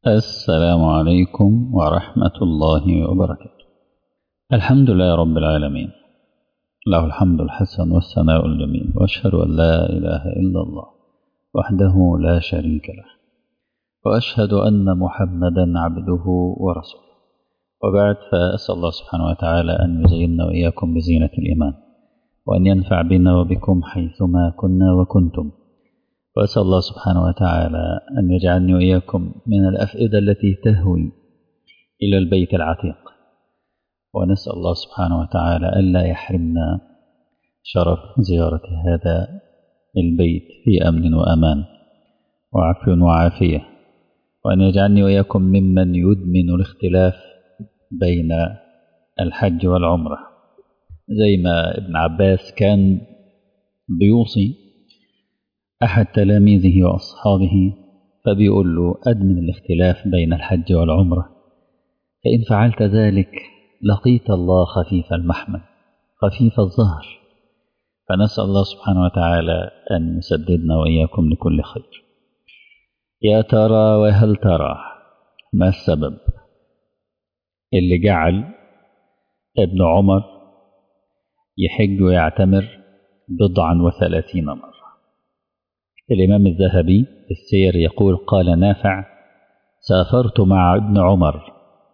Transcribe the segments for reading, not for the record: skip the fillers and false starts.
السلام عليكم ورحمة الله وبركاته. الحمد لله رب العالمين، له الحمد الحسن والثناء الجميل، وأشهد أن لا إله إلا الله وحده لا شريك له، وأشهد أن محمدا عبده ورسوله. وبعد، فأسأل الله سبحانه وتعالى أن يزيننا وإياكم بزينة الإيمان، وأن ينفع بنا وبكم حيثما كنا وكنتم. وأسأل الله سبحانه وتعالى أن يجعلني وإياكم من الأفئدة التي تهوي إلى البيت العتيق، ونسأل الله سبحانه وتعالى ألا يحرمنا شرف زيارة هذا البيت في أمن وأمان وعفو وعافية، وأن يجعلني وإياكم ممن يدمن الاختلاف بين الحج والعمرة، زي ما ابن عباس كان بيوصي أحد تلاميذه وأصحابه، فبيقول له: أدمن الاختلاف بين الحج والعمرة، فإن فعلت ذلك لقيت الله خفيف المحمل خفيف الظهر. فنسأل الله سبحانه وتعالى أن يسددنا وإياكم لكل خير. يا ترى وهل ترى ما السبب اللي جعل ابن عمر يحج ويعتمر 37 مرة؟ الإمام الذهبي في السير يقول: قال نافع: سافرت مع ابن عمر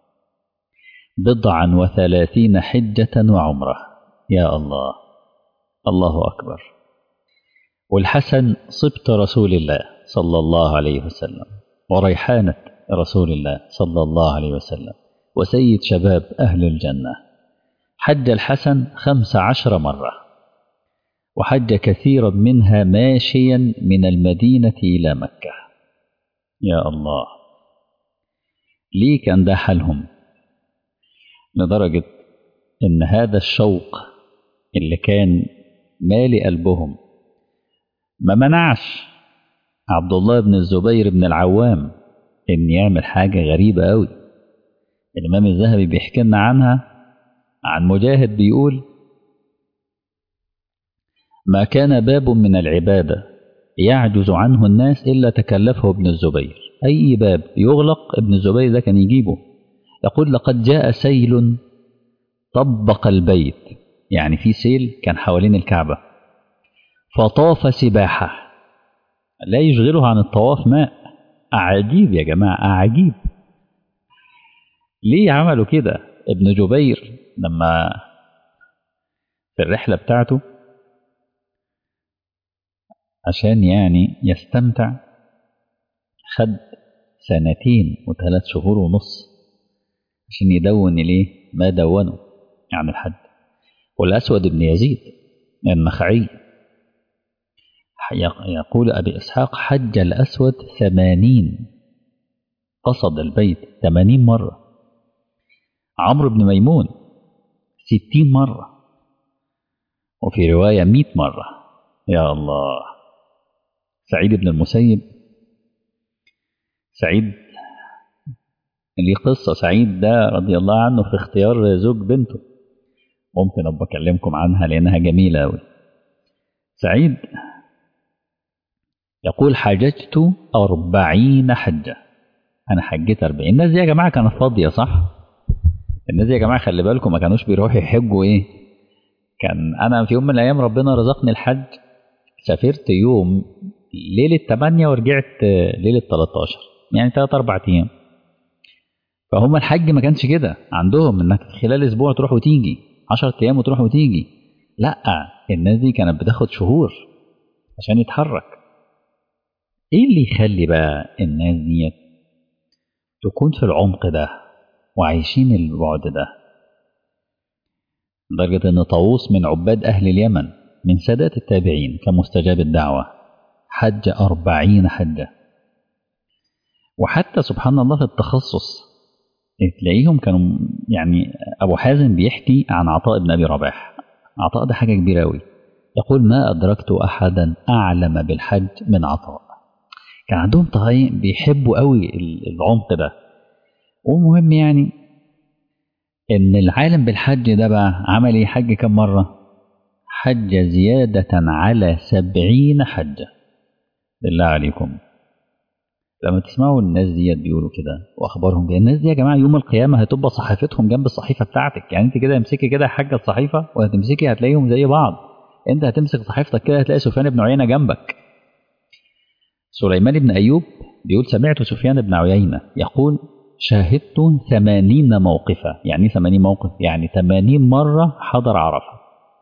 39 حجة وعمرة. يا الله، الله أكبر. والحسن صبت رسول الله صلى الله عليه وسلم، وريحانة رسول الله صلى الله عليه وسلم، وسيد شباب أهل الجنة. حج الحسن 15 مرة، وحج كثيرا منها ماشيا من المدينة إلى مكة. يا الله، ليه كان ده حالهم؟ لدرجة إن هذا الشوق اللي كان مالي قلبهم ما منعش عبد الله بن الزبير بن العوام إن يعمل حاجة غريبة أوي. الإمام الذهبي بيحكي لنا عنها، عن مجاهد بيقول: ما كان باب من العبادة يعجز عنه الناس إلا تكلفه ابن الزبير. أي باب يغلق ابن الزبير ده كان يجيبه. يقول: لقد جاء سيل طبق البيت، يعني في سيل كان حوالين الكعبة، فطاف سباحة لا يشغله عن الطواف ماء. عجيب يا جماعة، عجيب. ليه عملوا كده؟ ابن جبير لما في الرحلة بتاعته عشان يعني يستمتع، خد 2 و3 شهور ونص عشان يدون ليه ما دونه عن الحج. والأسود بن يزيد النخعي يقول أبي إسحاق: حج الأسود 80، قصد البيت 80 مرة. عمرو بن ميمون 60 مرة، وفي رواية 100 مرة. يا الله. سعيد بن المسيب، سعيد اللي قصة سعيد ده رضي الله عنه في اختيار زوج بنته، ممكن أبقى أكلمكم عنها لأنها جميلة أوي. سعيد يقول: حججت 40 حجة. أنا حجيت 40. الناس دي يا جماعة كانت فاضية، صح؟ الناس دي يا جماعة خلي بالكم ما كانوش بيروحوا يحجوا إيه. كان أنا في يوم من الأيام ربنا رزقني الحج، سافرت يوم ليلة 8 ورجعت ليلة 13، يعني 3-4 أيام. فهم الحج ما كانش كده عندهم، انك خلال اسبوع تروح وتيجي، 10 ايام وتروح وتيجي. لا، الناس دي كانت بتاخد شهور عشان يتحرك. ايه اللي يخلي بقى الناس دي تكون في العمق ده وعايشين البعد ده؟ لدرجة ان طاووس من عباد اهل اليمن من سادات التابعين كمستجاب الدعوة حج 40 حجة. وحتى سبحان الله في التخصص تلاقيهم كانوا، يعني أبو حازم بيحكي عن عطاء بن أبي رباح. عطاء ده حاجة كبيرة أوي. يقول: ما أدركت أحدا أعلم بالحج من عطاء. كان عندهم طهيين بيحبوا أوي العمق ده. ومهم يعني إن العالم بالحج ده بقى عمل إيه؟ حج كم مرة؟ حج زيادة على 70 حجة. بالله عليكم، لما تسمعوا الناس ديت بيقولوا كده واخبارهم دي، الناس دي يا جماعه يوم القيامه هتبقى صحيفتهم جنب الصحيفه بتاعتك. يعني انت كده امسكي كده يا حاجه الصحيفه وهتمسكي هتلاقيهم زي بعض. انت هتمسك صحيفتك كده هتلاقي سفيان بن عيينه جنبك. سليمان بن ايوب بيقول سمعت سفيان بن عيينه يقول شاهدت 80 موقفا. يعني 80 موقف؟ يعني 80 مره حضر عرفه.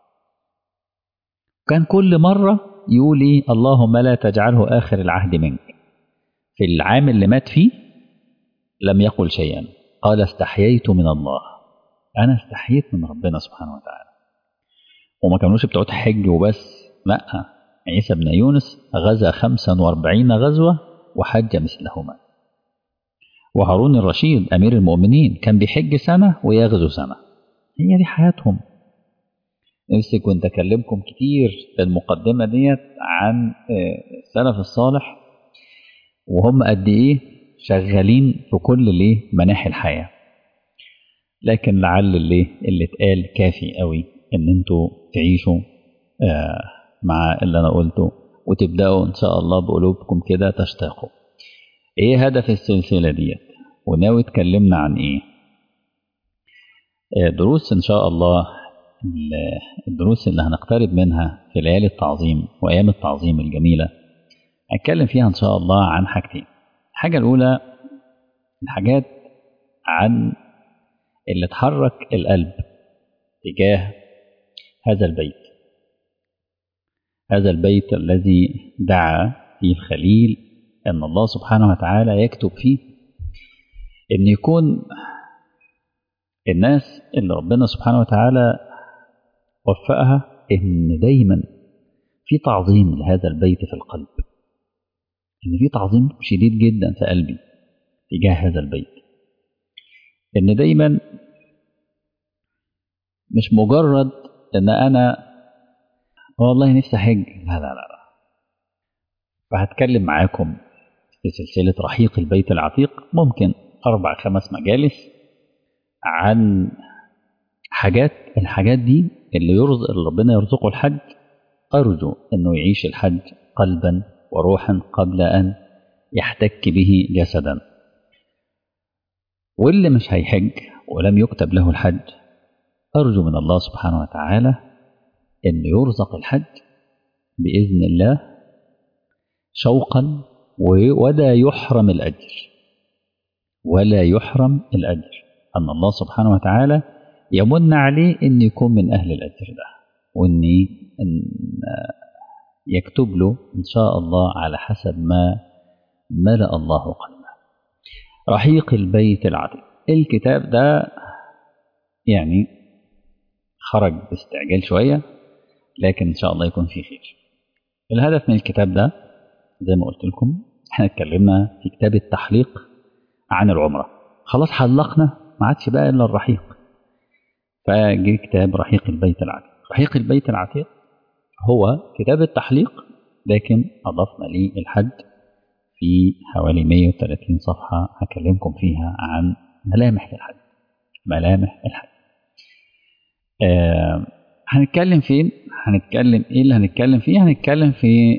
كان كل مره يقول ايه؟ اللهم لا تجعله اخر العهد منك. في العام اللي مات فيه لم يقل شيئا، قال استحييت من الله، أنا استحييت من ربنا سبحانه وتعالى. وما كانوش بتوع حج وبس، لا، عيسى بن يونس غزا 45 غزوة وحج مثلهما. وهارون الرشيد أمير المؤمنين كان بيحج سنة ويغزو سنة. هي دي حياتهم. نفسي كنت أكلمكم كتير في المقدمة ديت عن السلف الصالح وهم قد إيه شغالين في كل مناحي الحياة. لكن لعل اللي اتقال كافي قوي ان انتوا تعيشوا مع اللي انا قلته، وتبداوا ان شاء الله بقلوبكم كده تشتاقوا. ايه هدف السلسله ديت؟ وناوي اتكلمنا عن ايه؟ دروس ان شاء الله، الدروس اللي هنقترب منها في ليالي التعظيم وايام التعظيم الجميله، هنتكلم فيها ان شاء الله عن حاجتين. الحاجه الاولى الحاجات عن اللي تحرك القلب تجاه هذا البيت، هذا البيت الذي دعا فيه الخليل أن الله سبحانه وتعالى يكتب فيه أن يكون الناس اللي ربنا سبحانه وتعالى وفقها أن دايما في تعظيم لهذا البيت في القلب، أن في تعظيم شديد جدا في قلبي تجاه هذا البيت، أن دايما مش مجرد أن أنا والله نفسي حج، لا لا لا. فهتكلم معاكم في سلسلة رحيق البيت العتيق ممكن 4-5 مجالس عن الحاجات دي اللي ربنا يرزقه الحج، أرجو أنه يعيش الحج قلبا وروحا قبل أن يحتك به جسدا. واللي مش هيحج ولم يكتب له الحج، أرجو من الله سبحانه وتعالى أن يرزق الحج بإذن الله شوقا ولا يحرم الأجر، ولا يحرم الأجر، أن الله سبحانه وتعالى يمن عليه أن يكون من أهل الأجر ده، وأن يكتب له إن شاء الله على حسب ما ملأ الله قلبه. رحيق البيت العتيق، الكتاب ده يعني خرج باستعجال شوية، لكن إن شاء الله يكون فيه خير. الهدف من الكتاب ده زي ما قلت لكم، احنا اتكلمنا في كتاب التحليق عن العمرة، خلاص حلقنا، ما عادش بقى إلا الرحيق، فجي كتاب رحيق البيت العتيق. رحيق البيت العتيق هو كتاب التحليق، لكن أضفنا ليه الحج في حوالي 130 صفحة هكلمكم فيها عن ملامح الحج. ملامح الحج. هنتكلم فين؟ هنتكلم ايه اللي هنتكلم فيه؟ هنتكلم في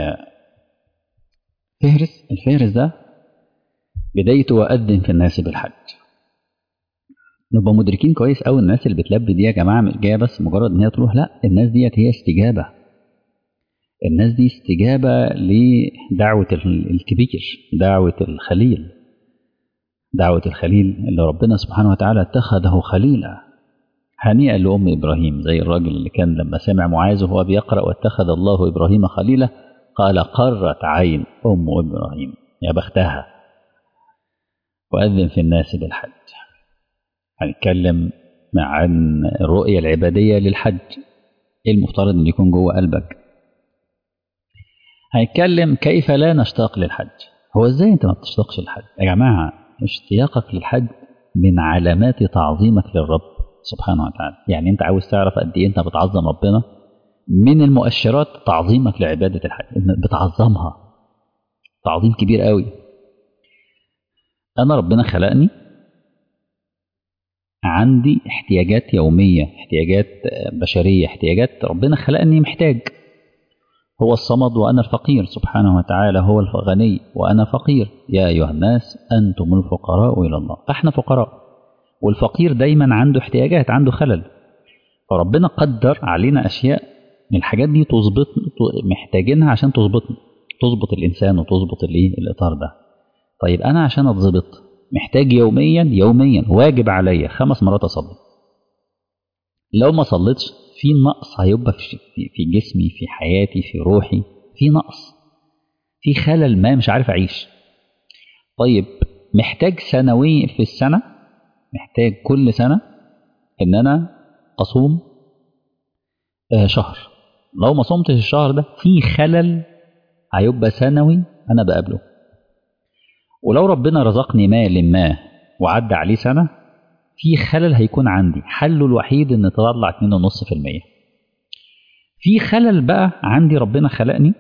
فهرس. الفهرس ده بدايته وأذن في الناس بالحج. نبقى مدركين كويس قوي الناس اللي بتلبي دي يا جماعة مش جاية بس مجرد ان هي تروح، لا، الناس ديت هي استجابة. الناس دي استجابة لدعوة الكبير، دعوة الخليل، دعوة الخليل اللي ربنا سبحانه وتعالى اتخذه خليلا. هنيئا لأم إبراهيم، زي الراجل اللي كان لما سمع معاذ وهو بيقرأ واتخذ الله إبراهيم خليلا قال قرت عين أم إبراهيم، يا بختها. وأذن في الناس بالحج. هنتكلم عن الرؤية العبادية للحج، ايه المفترض ان يكون جوه قلبك. هنتكلم كيف لا نشتاق للحج. هو ازاي انت ما بتشتاقش للحج يا جماعة؟ اشتياقك للحج من علامات تعظيمك للرب سبحانه وتعالى. يعني انت عاوز تعرف قد ايه انت بتعظم ربنا، من المؤشرات تعظيمك لعبادة الحج، بتعظمها تعظيم كبير قوي. انا ربنا خلقني عندي احتياجات يومية، احتياجات بشرية، احتياجات ربنا خلقني محتاج. هو الصمد وأنا الفقير، سبحانه وتعالى هو الغني وأنا فقير. يا أيها الناس أنتم الفقراء إلى الله. فإحنا فقراء، والفقير دايما عنده احتياجات، عنده خلل. فربنا قدر علينا أشياء من الحاجات دي تظبط، محتاجينها عشان تظبط الإنسان وتظبط الإطار ده. طيب أنا عشان أتظبط محتاج يوميا واجب عليا 5 مرات أصلي. لو ما صليتش في نقص هيبقى في جسمي، في حياتي، في روحي، في نقص، في خلل ما، مش عارف أعيش. طيب محتاج سنوي في السنة، محتاج كل سنة إن أنا أصوم شهر. لو ما صمتش الشهر ده في خلل هيبقى سنوي أنا بقابله. ولو ربنا رزقني مال ما وعدى عليه سنة، في خلل هيكون عندي، حله الوحيد إن تطلع 2.5%. في خلل بقى عندي، ربنا خلقني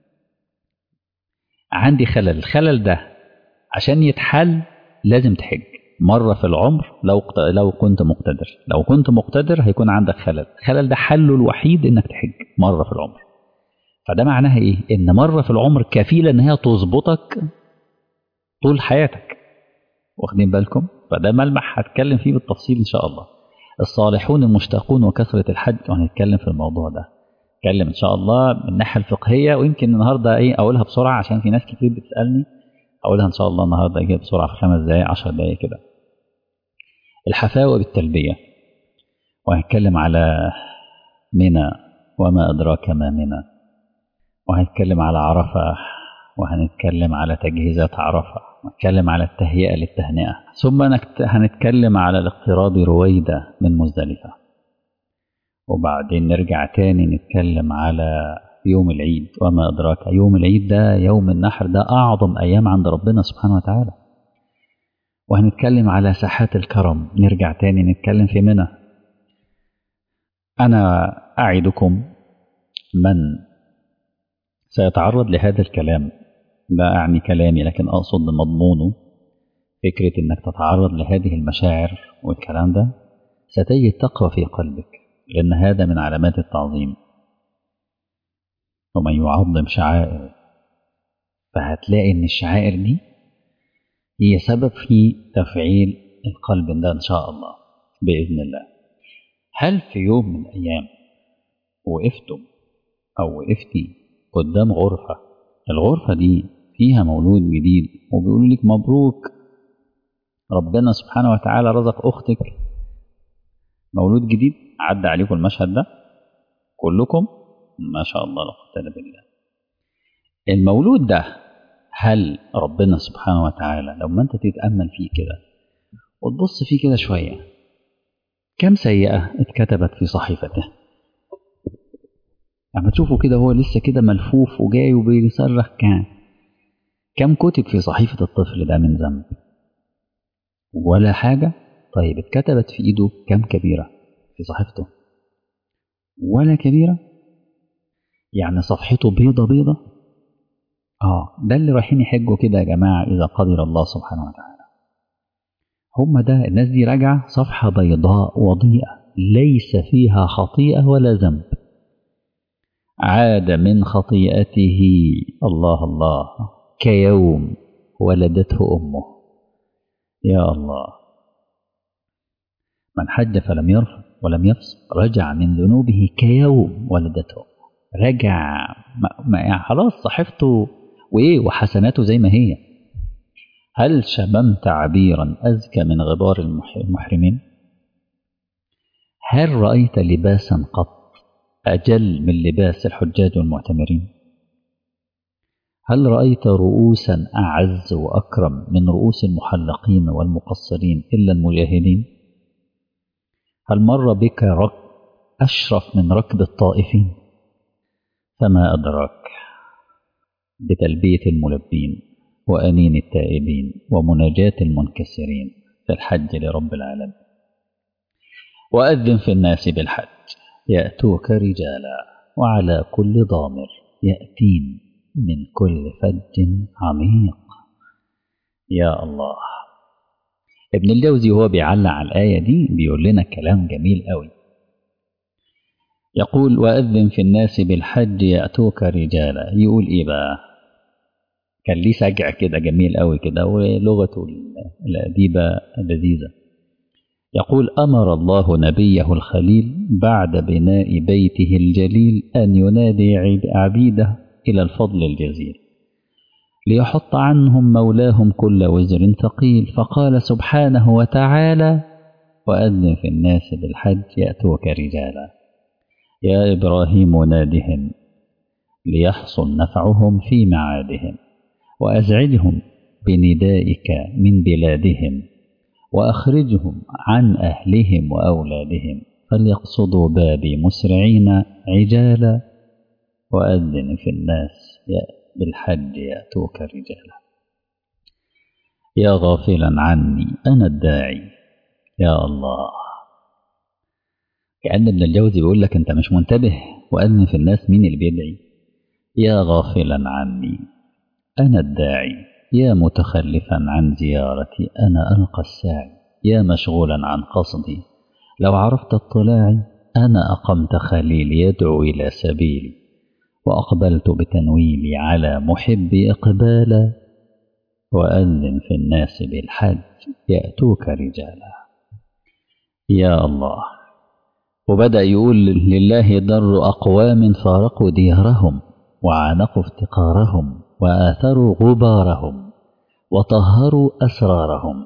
عندي خلل، الخلل ده عشان يتحل لازم تحج مرة في العمر. لو كنت مقتدر، لو كنت مقتدر هيكون عندك خلل، الخلل ده حله الوحيد انك تحج مرة في العمر. فده معناها ايه؟ ان مرة في العمر كفيلة ان هي تظبطك طول حياتك. واخدين بالكم؟ فده ملمح هتكلم فيه بالتفصيل ان شاء الله. الصالحون المشتاقون وكثرة الحج، وهنتكلم في الموضوع ده. نتكلم ان شاء الله من الناحية الفقهية، ويمكن النهارده اقولها بسرعة عشان في ناس كتير بتسألني. أقولها إن شاء الله النهاردة كده بسرعة في 5 دقايق 10 دقايق كده. الحفاوة بالتلبية، وهنتكلم على منى وما أدراك ما منى، وهنتكلم على عرفة، وهنتكلم على تجهيزات عرفة، وهنتكلم على التهيئة للتهنئة، ثم هنتكلم على الاقتراب رويدة من مزدلفة، وبعدين نرجع تاني نتكلم على يوم العيد وما أدراك. يوم العيد ده يوم النحر، ده أعظم أيام عند ربنا سبحانه وتعالى. وهنتكلم على ساحات الكرم، نرجع تاني نتكلم في منى. أنا أعدكم من سيتعرض لهذا الكلام، لا أعني كلامي لكن أقصد مضمونه، فكرة أنك تتعرض لهذه المشاعر والكلام ده، ستجد تقوى في قلبك، لأن هذا من علامات التعظيم. ومن يعظم شعائر، فهتلاقي أن الشعائر دي هي سبب في تفعيل القلب ده إن شاء الله بإذن الله. هل في يوم من الأيام وقفتم أو وقفتي قدام غرفة، الغرفة دي فيها مولود جديد وبيقول لك مبروك، ربنا سبحانه وتعالى رزق أختك مولود جديد؟ عدى عليكم المشهد ده كلكم؟ ما شاء الله لا قوة إلا بالله. المولود ده هل ربنا سبحانه وتعالى لما أنت تتأمل فيه كده وتبص فيه كده شوية، كم سيئة اتكتبت في صحيفته؟ لما تشوفه كده هو لسه كده ملفوف وجاي وبيصرخ، كم كتب في صحيفة الطفل ده من ذنب؟ ولا حاجة. طيب اتكتبت في ايده كم كبيرة في صحيفته؟ ولا كبيرة. يعني صفحته بيضة بيضة. ده اللي رايحين يحجوا كده يا جماعة إذا قدر الله سبحانه وتعالى. هم ده الناس دي راجعة صفحة بيضاء وضيئة ليس فيها خطيئة ولا ذنب. عاد من خطيئته الله الله كيوم ولدته أمه. يا الله. من حج فلم يرفث ولم يفسق رجع من ذنوبه كيوم ولدته. رجع يعني خلاص صحيفته وحسناته زي ما هي. هل شممت عبيرا أزكى من غبار المحرمين؟ هل رأيت لباسا قط أجل من لباس الحجاج والمعتمرين؟ هل رأيت رؤوسا أعز وأكرم من رؤوس المحلقين والمقصرين إلا المجاهدين؟ هل مر بك أشرف من ركب الطائفين؟ فما أدراك بتلبية الملبين وأنين التائبين ومناجاة المنكسرين في الحج لرب العالمين. وأذن في الناس بالحج يأتوك رجالا وعلى كل ضامر يأتين من كل فج عميق. يا الله. ابن الجوزي هو بيعلق على الآية دي بيقول لنا كلام جميل قوي. يقول وأذن في الناس بالحج يأتوك رجالا. يقول إيه بقى؟ كان ليه سجع كده جميل قوي كده، ولغته الأديبة لذيذة. يقول أمر الله نبيه الخليل بعد بناء بيته الجليل أن ينادي عبيده إلى الفضل الجزيل ليحط عنهم مولاهم كل وزر ثقيل، فقال سبحانه وتعالى وأذن في الناس بالحج يأتوك رجالا. يا إبراهيم نادهم ليحصل نفعهم في معادهم، وأزعجهم بندائك من بلادهم، وأخرجهم عن أهلهم وأولادهم، فليقصدوا بابي مسرعين عجالا، وأذن في الناس بالحج يأتوك رجالا. يا غافلا عني أنا الداعي. يا الله، كأن ابن الجوزي بيقول لك أنت مش منتبه، وأذن في الناس مين اللي بيدعي؟ يا غافلا عني أنا الداعي، يا متخلفا عن زيارتي أنا ألقى الساعي، يا مشغولا عن قصدي لو عرفت اطلاعي، أنا أقمت خليلي يدعو إلى سبيلي، وأقبلت بتنويلي على محبي إقبالا، وأذن في الناس بالحج يأتوك رجالا. يا الله. وبدأ يقول لله در أقوام فارقوا ديارهم، وعانقوا افتقارهم، وآثروا غبارهم، وطهروا أسرارهم،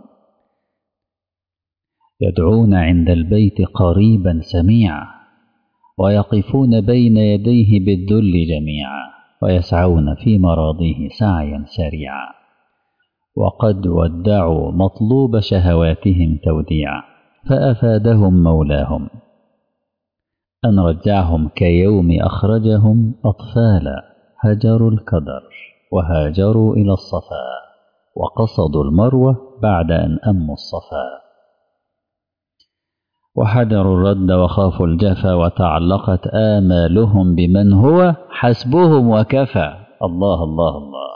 يدعون عند البيت قريبا سميعا، ويقفون بين يديه بالذل جميعا، ويسعون في مراضيه سعيا سريعا، وقد ودعوا مطلوب شهواتهم توديعا، فأفادهم مولاهم أن رجعهم كيوم أخرجهم أطفالا، هجروا الكدر وهاجروا إلى الصفا، وقصدوا المروة بعد أن أموا الصفا، وحذروا الرد وخافوا الجفا، وتعلقت آمالهم بمن هو حسبهم وكفى. الله الله الله.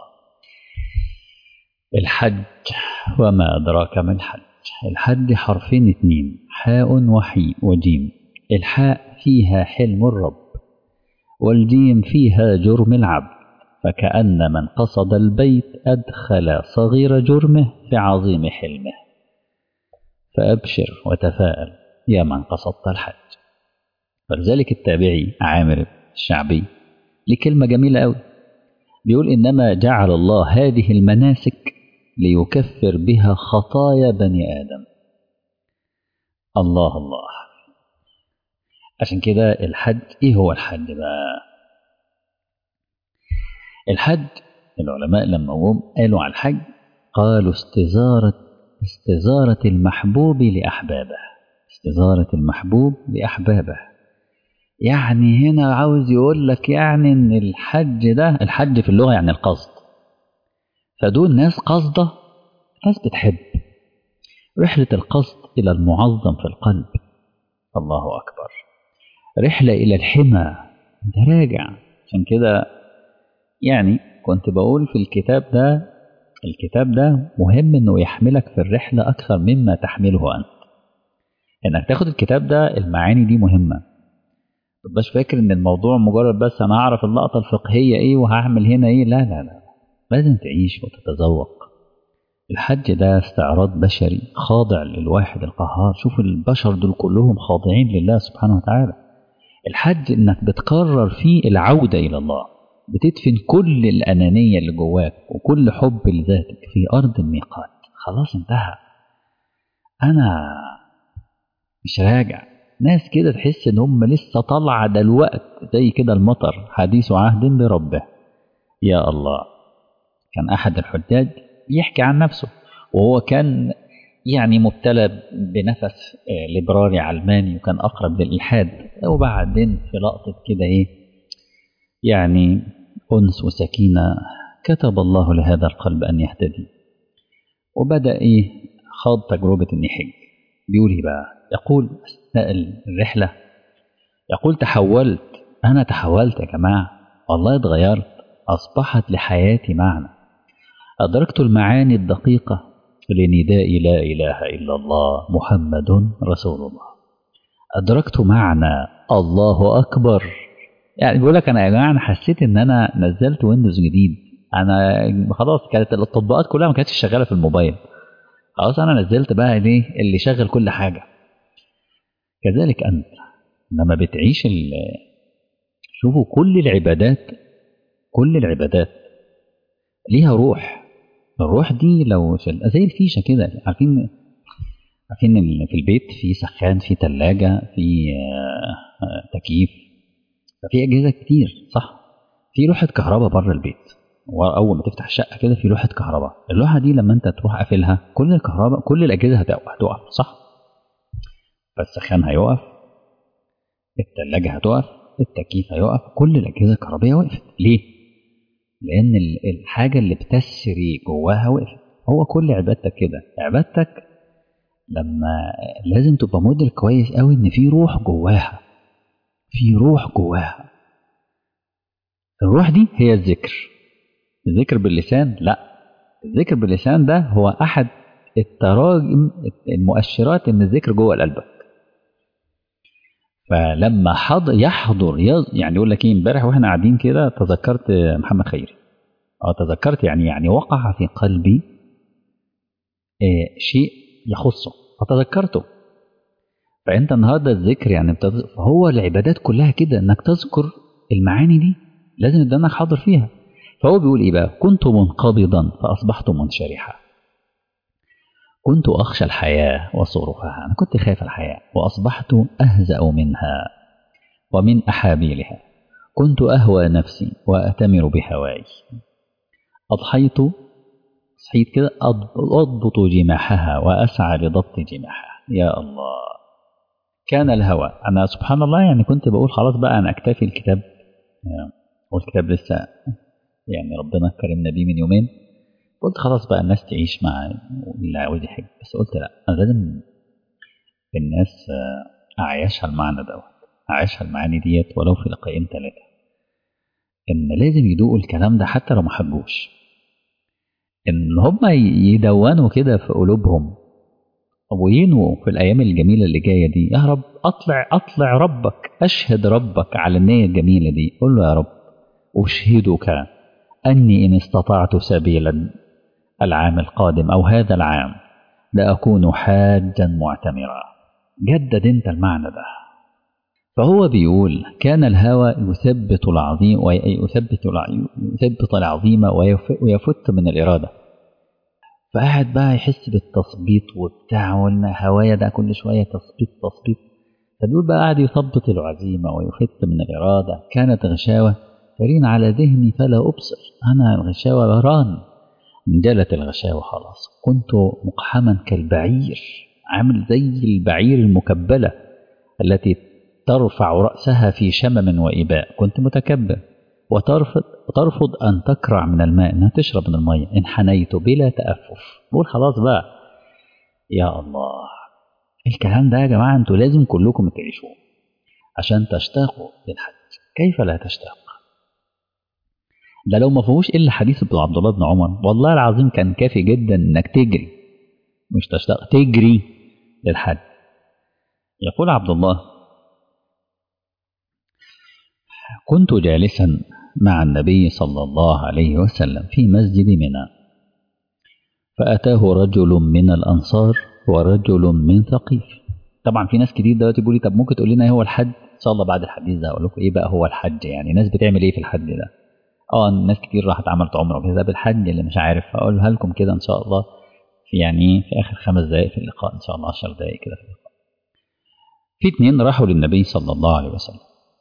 الحج وما أدراك ما الحج. الحج حرفين اتنين، حاء وجيم. الحاء فيها حلم الرب، والجيم فيها جرم العبد، فكأن من قصد البيت أدخل صغير جرمه في عظيم حلمه. فأبشر وتفاءل يا من قصدت الحج. فلذلك التابعي عامر الشعبي لكلمة جميلة أوي، بيقول إنما جعل الله هذه المناسك ليكفر بها خطايا بني آدم. الله الله. عشان كده الحج، إيه هو الحج بقى؟ الحج العلماء لما هم قالوا على الحج قالوا استزارة المحبوب لأحبابه. استزارة المحبوب لأحبابه، يعني هنا عاوز يقول لك يعني إن الحج ده، الحج في اللغة يعني القصد، فدول ناس قصده، ناس بتحب رحلة القصد إلى المعظم في القلب. الله أكبر. رحلة إلى الحمى، أنت راجع. عشان كده يعني كنت بقول في الكتاب ده مهم إنه يحملك في الرحلة أكثر مما تحمله أنت. إنك تاخد الكتاب ده، المعاني دي مهمة. متبقاش فاكر إن الموضوع مجرد بس أنا أعرف اللقطة الفقهية إيه وهعمل هنا إيه. لا لا لا، لازم تعيش وتتذوق. الحج ده استعراض بشري خاضع للواحد القهار. شوف البشر دول كلهم خاضعين لله سبحانه وتعالى. الحج إنك بتقرر فيه العودة إلى الله، بتدفن كل الأنانية اللي جواك وكل حب لذاتك في أرض الميقات. خلاص انتهى، أنا مش راجع. ناس كده تحس إن هم لسه طالعة دلوقت زي كده المطر، حديث عهد بربه. يا الله. كان أحد الحجاج بيحكي عن نفسه، وهو كان يعني مبتلى بنفس ليبراري علماني، وكان أقرب للإلحاد. وبعدين في لقطة كده إيه يعني أنس وسكينة، كتب الله لهذا القلب أن يهتدي، وبدأ إيه خاض تجربة إن يحج. بيقول إيه بقى؟ يقول أثناء الرحلة، يقول أنا تحولت يا جماعة، والله اتغيرت، أصبحت لحياتي معنى، أدركت المعاني الدقيقة لنداء لا إله إلا الله محمد رسول الله، أدركت معنى الله اكبر. يعني بيقول لك انا يا جماعه انا حسيت ان انا نزلت ويندوز جديد. انا خلاص كانت التطبيقات كلها ما كانتش شغاله في الموبايل، خلاص انا نزلت بقى ليه اللي شغل كل حاجه. كذلك انت لما بتعيش شوفوا كل العبادات ليها روح. الروح دي لو زي الفيشه كده، عارفين ان في البيت في سخان، في ثلاجه، في تكييف، ففي اجهزه كتير صح. في لوحه كهرباء بره البيت، واول ما تفتح الشقه كده في لوحه كهرباء. اللوحه دي لما انت تروح قافلها كل الكهرباء كل الاجهزه هتقف صح. فالسخان هيقف، الثلاجه هتقف، التكييف هيقف، كل الاجهزه الكهربائيه وقفت. ليه؟ لان الحاجه اللي بتسري جواها وقفت. هو كل عبادتك كده، عبادتك لما لازم تبقى مدرك كويس قوي ان في روح جواها، في روح جواها. الروح دي هي الذكر. الذكر باللسان لا، الذكر باللسان ده هو احد التراجم المؤشرات ان الذكر جوه قلبك. فلما يحضر يعني يقول لك ايه، امبارح واحنا قاعدين كده تذكرت محمد خيري، تذكرت يعني وقع في قلبي شيء يخصه فتذكرته. فانت النهارده الذكر يعني فهو العبادات كلها كده انك تذكر المعاني دي، لازم دماغك حاضر فيها. فهو بيقول ايه بقى؟ كنت منقبضا فاصبحت منشرحا، كنت اخشى الحياه وصورها، انا كنت خايف الحياه واصبحت اهزأ منها ومن احابيلها، كنت اهوى نفسي واتمر بهواي، صحيت كده اضبط جماحها واسعى لضبط جماحها. يا الله، كان الهوى. انا سبحان الله يعني كنت بقول خلاص بقى انا اكتفي الكتاب، والكتاب لسه يعني ربنا كرمنا بيه من يومين، قلت خلاص بقى الناس تعيش مع اللي عاوز يحب. بس قلت لا، انا لازم الناس اعيشها المعنى دوت، اعيشها المعاني ديت ولو في لقاءين 3، ان لازم يدوقوا الكلام ده حتى لو ما حبوش، ان هم يدونوا كده في قلوبهم وينووا في الايام الجميله اللي جايه دي. يا رب اطلع ربك، اشهد ربك على النيه الجميله دي. قول له يا رب اشهدك اني ان استطعت سبيلا العام القادم او هذا العام لاكون حاجا معتمرا. جدد انت المعنى ده. فهو بيقول كان الهوى يثبت العظيم ويثبت العظيم ويفت من الاراده. فقاعد بقى يحس بالتثبيط وبتاع، وقلنا هوايا ده كل شويه تثبيط. فدول بقى قاعد يثبط العزيمه ويفت من الاراده. كانت غشاوه ترين على ذهني فلا ابصر، انا الغشاوه بران، انجلت الغشاوه خلاص. كنت مقحما كالبعير، عامل زي البعير المكبله التي ترفع رأسها في شمم وإباء. كنت متكبر وترفض أن تكرع من الماء، أنها تشرب من المية. انحنيت بلا تأفف. بقول خلاص بقى يا الله. الكلام ده يا جماعة أنتوا لازم كلكم تعيشوه عشان تشتاقوا للحج. كيف لا تشتاق؟ ده لو ما فيهوش إلا حديث ابن عبد الله بن عمر والله العظيم كان كافي جدا أنك تجري، مش تشتاق، تجري للحج. يقول عبد الله: كنت جالسا مع النبي صلى الله عليه وسلم في مسجد منى، فأتاه رجل من الأنصار ورجل من ثقيف. طبعا في ناس كتير دلوقتي بيقولوا لي طب ممكن تقول لنا ايه هو الحج؟ ان شاء الله بعد الحديث ده اقول لكم ايه بقى هو الحج، يعني الناس بتعمل ايه في الحج ده. ناس كتير راحت عملت عمره وكده. بالحج اللي مش عارف هقولها لكم كده ان شاء الله في يعني في اخر 5 دقائق في اللقاء ان شاء الله، 10 دقائق كده في اللقاء. في 2 راحوا للنبي صلى الله عليه وسلم.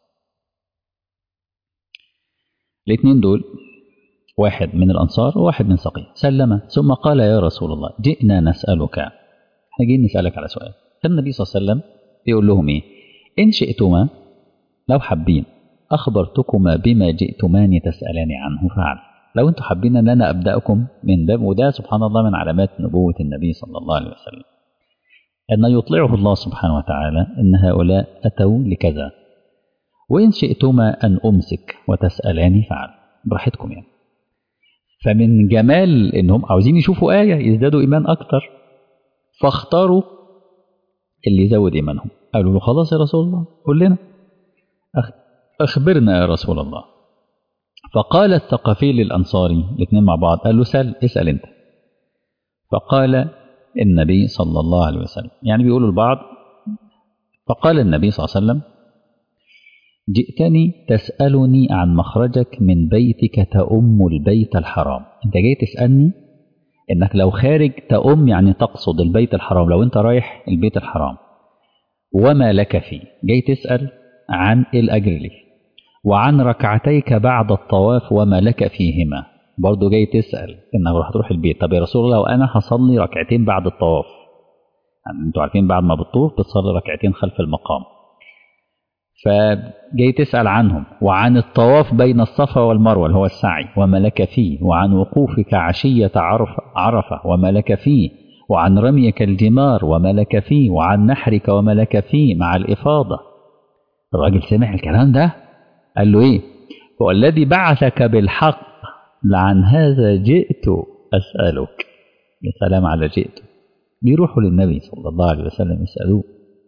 الاثنين دول واحد من الأنصار وواحد من ثقيف. سلم ثم قال: يا رسول الله جئنا نسألك، احنا جايين نسألك على سؤال. فالنبي صلى الله عليه وسلم بيقول لهم ايه؟ إن شئتما، لو حابين، أخبرتكما بما جئتمان تسألاني عنه فعل. لو انتم حابين ان انا ابدأكم من باب، وده سبحان الله من علامات نبوة النبي صلى الله عليه وسلم، أن يطلعه الله سبحانه وتعالى ان هؤلاء أتوا لكذا. وإن شئتما أن أمسك وتسألاني فعل، براحتكم يعني. فمن جمال انهم عاوزين يشوفوا آية يزدادوا إيمان أكتر، فاختاروا اللي يزود إيمانهم. قالوا له: خلاص يا رسول الله قل لنا. أخبرنا يا رسول الله. فقال الثقفي للأنصاري، الاثنين مع بعض، قال له اسأل أنت. فقال النبي صلى الله عليه وسلم، يعني بيقولوا البعض، فقال النبي صلى الله عليه وسلم: جئتني تسألني عن مخرجك من بيتك تؤم البيت الحرام. انت جاي تسألني انك لو خارج تؤم، يعني تقصد البيت الحرام، لو انت رايح البيت الحرام، وما لك فيه، جاي تسأل عن الأجر لي، وعن ركعتيك بعد الطواف وما لك فيهما، برضو جاي تسأل انك راح تروح البيت. طب يا رسول الله وانا هصلي ركعتين بعد الطواف، يعني انتوا عارفين بعد ما بتطوف بتصلي ركعتين خلف المقام، فجاي تسأل عنهم، وعن الطواف بين الصفا والمروة اللي هو السعي وما لك فيه، وعن وقوفك عشية عرفة وما لك فيه، وعن رميك الجمار وما لك فيه، وعن نحرك وما لك فيه مع الإفاضة. الراجل سمع الكلام ده قال له ايه؟ والذي بعثك بالحق لعن هذا جئت أسألك. يا سلام على جئت. بيروحوا للنبي صلى الله عليه وسلم يسألوه.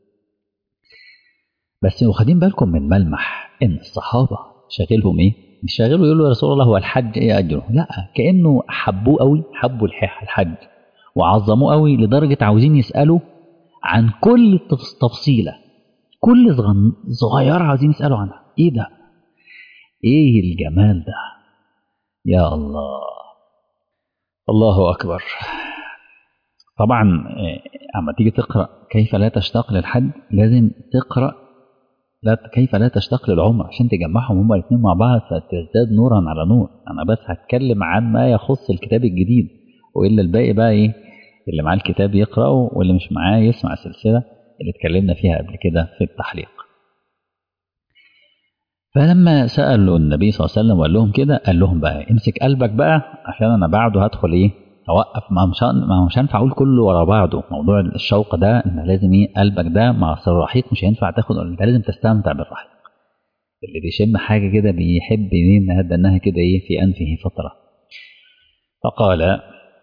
بس واخدين بالكم من ملمح ان الصحابة شاغلهم ايه؟ مش شاغله يقولوا يا رسول الله هو الحج ايه أجره، لا، كأنه حبوه قوي، حبوا الحج وعظموه قوي لدرجة عاوزين يسألوا عن كل تفصيلة، كل صغيرة عاوزين يسألوا عنها. ايه ده؟ ايه الجمال ده؟ يا الله، الله أكبر. طبعا اما تيجي تقرأ كيف لا تشتاق للحج لازم تقرأ كيف لا تشتاق للعمر عشان تجمعهم هما الاثنين مع بعض فتزداد نورا على نور. انا بس هتكلم عن ما يخص الكتاب الجديد، والا الباقي بقى ايه، اللي معاه الكتاب يقرأه واللي مش معاه يسمع السلسلة اللي اتكلمنا فيها قبل كده في التحليق. فلما سألوا النبي صلى الله عليه وسلم وقال لهم كده، قال لهم بقى امسك قلبك بقى عشان انا بعده هدخل ايه، اوقف. ما مش هينفع اقول كله ورا بعضه. موضوع الشوق ده ان لازم ايه، قلبك ده مع الرحيق مش هينفع تاخد، انت لازم تستمتع بالرحيق. اللي بيشم حاجه كده بيحب انها كده ايه في انفه فتره. فقال: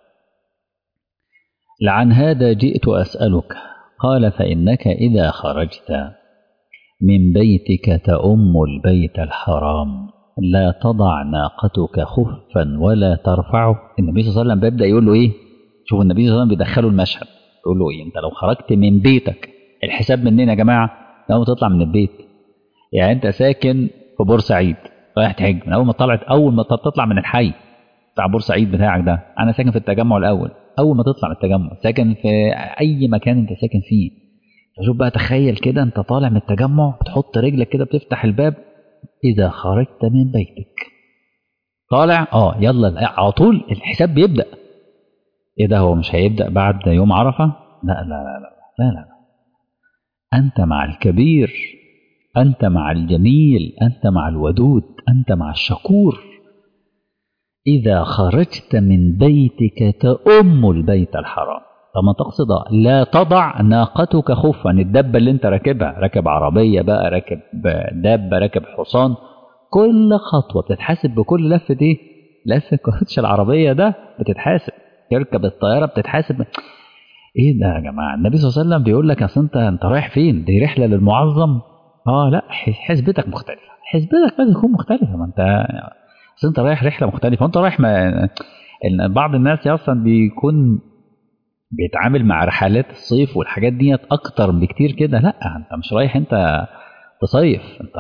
لعن هذا جئت اسالك. قال: فانك اذا خرجت من بيتك تؤم البيت الحرام لا تضع ناقتك خفا ولا ترفعه. النبي صلى الله عليه وسلم بيبدأ يقول له ايه؟ شوف النبي صلى الله عليه وسلم بيدخله المشهد، يقول له ايه؟ انت لو خرجت من بيتك، الحساب منين يا جماعه؟ لما تطلع من البيت، يعني انت ساكن في بورسعيد رايح تحج، من اول ما تطلع من الحي بتاع بورسعيد بتاعك ده. انا ساكن في التجمع الاول، اول ما تطلع من التجمع ساكن في اي مكان انت ساكن فيه. فشوف بقى، تخيل كده انت طالع من التجمع بتحط رجلك كده بتفتح الباب، اذا خرجت من بيتك طالع يلا على طول الحساب بيبدأ. ايه ده؟ هو مش هيبدأ بعد يوم عرفة؟ لا لا لا لا لا لا. انت مع الكبير، انت مع الجميل، انت مع الودود، انت مع الشكور. اذا خرجت من بيتك تؤم البيت الحرام. طب ما تقصد لا تضع ناقتك خفا، الدبة اللي انت راكبها، راكب عربية بقى، راكب دابة، راكب حصان، كل خطوة بتتحاسب بكل لفة ايه؟ لفة كوتش العربية ده بتتحاسب. تركب الطيارة بتتحاسب. ايه ده يا جماعة؟ النبي صلى الله عليه وسلم بيقول لك اصل انت رايح فين؟ دي رحلة للمعظم. لا، حسبتك مختلفة، حسبتك لازم تكون مختلفة. ما انت اصل انت رايح رحلة مختلفة، وانت رايح بعض الناس اصلا بيكون بيتعامل مع رحلات الصيف والحاجات ديت اكتر بكتير كده. لا، انت مش رايح انت تصيف، انت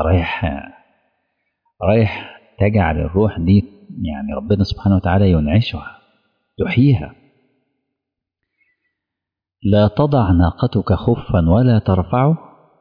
رايح تجعل الروح دي يعني ربنا سبحانه وتعالى ينعشها يحييها. لا تضع ناقتك خفا ولا ترفعه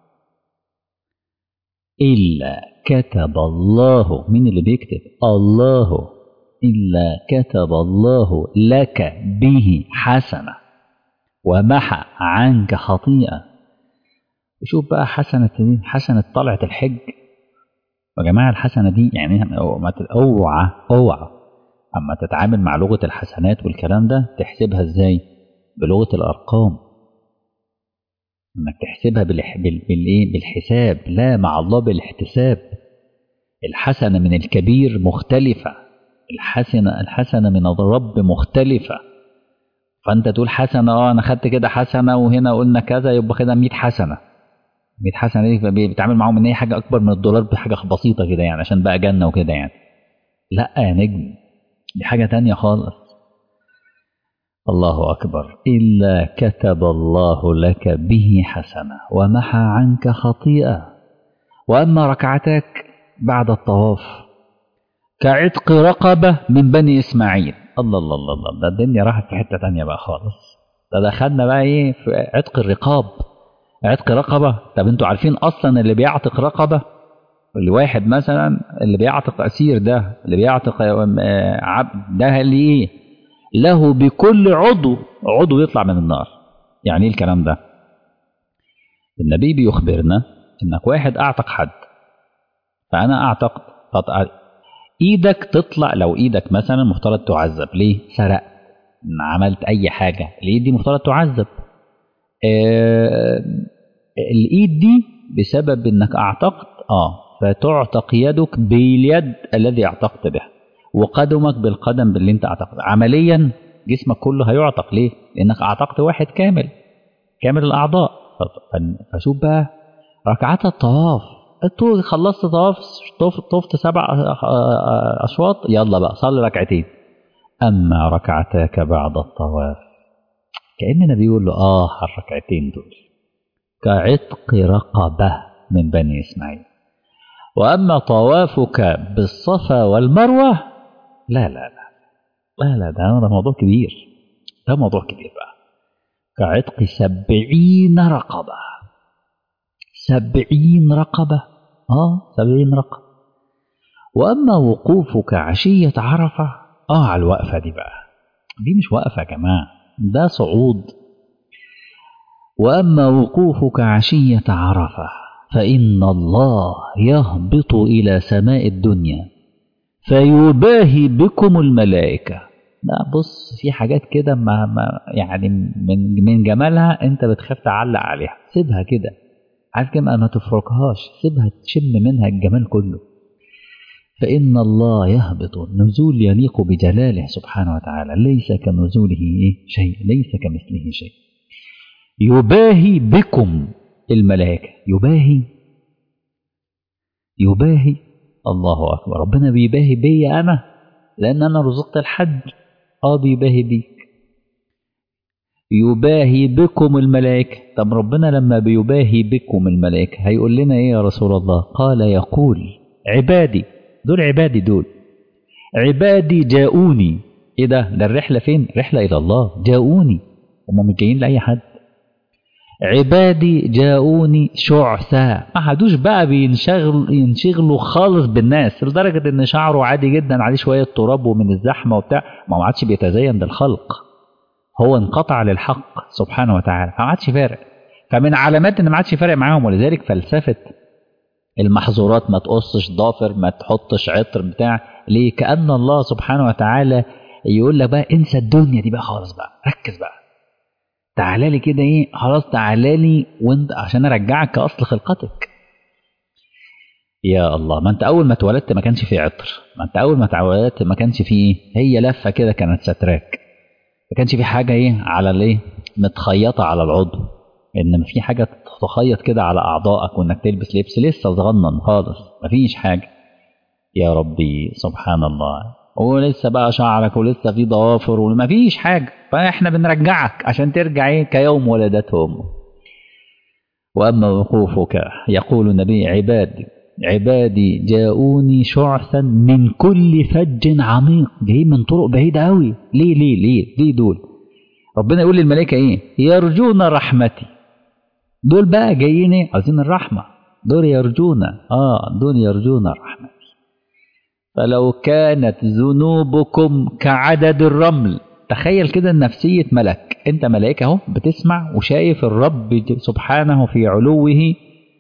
إلا كتب الله، من اللي بيكتب؟ الله. إلا كتب الله لك به حسنة ومحى عنك خطيئة. وشوف بقى حسنة طلعة الحج يا جماعة. الحسنة دي يعني اوعى اما تتعامل مع لغة الحسنات والكلام ده تحسبها ازاي؟ بلغة الارقام، انك تحسبها بالحساب، لا مع الله بالاحتساب. الحسنة من الكبير مختلفة، الحسنة من الرب مختلفة. فانت تقول حسنة، انا خدت كده حسنة وهنا قلنا كذا، يبقى كده 100 حسنة. 100 حسنة دي بيتعامل معاهم ان هي حاجة اكبر من الدولار بحاجة بسيطة كده يعني عشان بقى جنة وكده يعني. لا يا نجم، دي حاجة تانية خالص. الله أكبر. إلا كتب الله لك به حسنة ومحى عنك خطيئة. وأما ركعتك بعد الطواف كعتق رقبة من بني إسماعيل. الله الله الله الله، ده الدنيا راحت في حتة تانية بقى خالص. ده دخلنا بقى إيه في عتق الرقاب. عتق رقبة. طب أنتوا عارفين أصلا اللي بيعتق رقبة، الواحد مثلا اللي بيعتق أسير، ده اللي بيعتق عبد، ده اللي إيه له بكل عضو يطلع من النار. يعني إيه الكلام ده؟ النبي بيخبرنا إنك واحد أعتق حد، فأنا أعتقت ايدك تطلع. لو ايدك مثلا مفترض تعذب ليه؟ سرقت، عملت اي حاجه، الايد دي مفترض تعذب. الايد دي بسبب انك اعتقت فتعتق يدك باليد الذي اعتقت بها، وقدمك بالقدم باللي انت اعتقت. عمليا جسمك كله هيعتق. ليه؟ لانك اعتقت واحد كامل الاعضاء. فشوف بقى ركعات الطواف، انتوا خلصت طواف، طفت 7 أشواط، يلا بقى صلي ركعتين. أما ركعتاك بعد الطواف كأننا بيقول له الركعتين دول كعتق رقبة من بني إسماعيل. وأما طوافك بالصفا والمروة لا لا لا لا لا، ده موضوع كبير. ده موضوع كبير بقى. كعتق 70 رقبة. 70 رقبة. 70 رقبة. وأما وقوفك عشية عرفة، على الوقفة دي بقى، دي مش وقفة يا جماعة، ده صعود. وأما وقوفك عشية عرفة فإن الله يهبط إلى سماء الدنيا فيباهي بكم الملائكة. لا بص، في حاجات كده ما يعني من جمالها أنت بتخاف تعلق عليها، سيبها كده، عارف كده، ما تفرقهاش، سيبها تشم منها الجمال كله. فإن الله يهبط نزول يليق بجلاله سبحانه وتعالى، ليس كنزوله شيء، ليس كمثله شيء. يباهي بكم الملائكة. يباهي. الله أكبر. ربنا بيباهي بي أنا لأن أنا رزقت الحج. بيباهي بيك. يباهي بكم الملائكة. طب ربنا لما بيباهي بكم الملائكة هيقول لنا إيه يا رسول الله؟ قال يقول عبادي دول، عبادي جاءوني. إيه ده الرحلة فين؟ رحلة إلى الله. جاءوني، هم مش جايين لأي حد. عبادي جاءوني شعثاء، ما حدوش بقى ينشغلوا خالص بالناس لدرجة ان شعره عادي جدا عليه شوية تراب ومن الزحمة وبتاع، ما عادش بيتزين بالخلق، هو انقطع للحق سبحانه وتعالى، فما عادش فارق. فمن علامات ان ما عادش فارق معاهم. ولذلك فلسفة المحظورات، ما تقصش ضافر، ما تحطش عطر بتاع، ليه؟ كأن الله سبحانه وتعالى يقول لك بقى انسى الدنيا دي بقى خالص، بقى ركز بقى، تعالى لي كده، خلاص تعالى لي وانت عشان ارجعك كاصل خلقتك. يا الله، ما انت اول ما اتولدت ما كانش فيه عطر، ما انت اول ما اتولدت ما كانش فيه هي لفه كده كانت ستراك، ما كانش فيه حاجه على متخيطه على العضو، انما في حاجه تخيط كده على اعضائك، وانك تلبس لبس لسه صغنن خالص، ما فيش حاجه. يا ربي سبحان الله. ولسه بقى شعرك ولسه في ضوافر وما فيش حاجة، فاحنا بنرجعك عشان ترجع كيوم ولدته أمه. وأما وقوفك يقول النبي عبادي جاءوني شعثا من كل فج عميق، جايين من طرق بعيدة قوي. ليه دول؟ ربنا يقول للملائكة يرجون رحمتي. دول بقى جايين عايزين الرحمة، دول يرجون رحمتي. فلو كانت ذنوبكم كعدد الرمل. تخيل كده نفسية ملك، انت ملائكة اهو بتسمع وشايف الرب سبحانه في علوه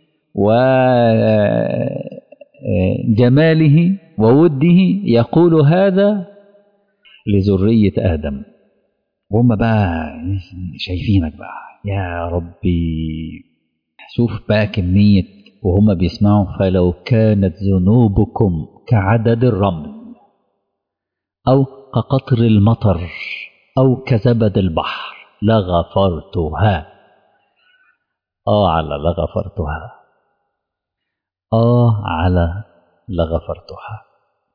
وجماله ووده يقول هذا لذرية آدم، وهم بقى شايفينك بقى يا ربي. شوف بقى كمية وهم بيسمعوا، فلو كانت ذنوبكم كعدد الرمل أو كقطر المطر أو كزبد البحر لغفرتها. على لغفرتها، على لغفرتها.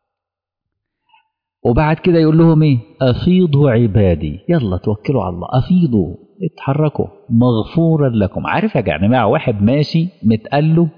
وبعد كده يقول لهم ايه؟ افيضوا عبادي، يلا توكلوا على الله، افيضوا اتحركوا مغفورا لكم. عارف يا جماعه، واحد ماشي متقال له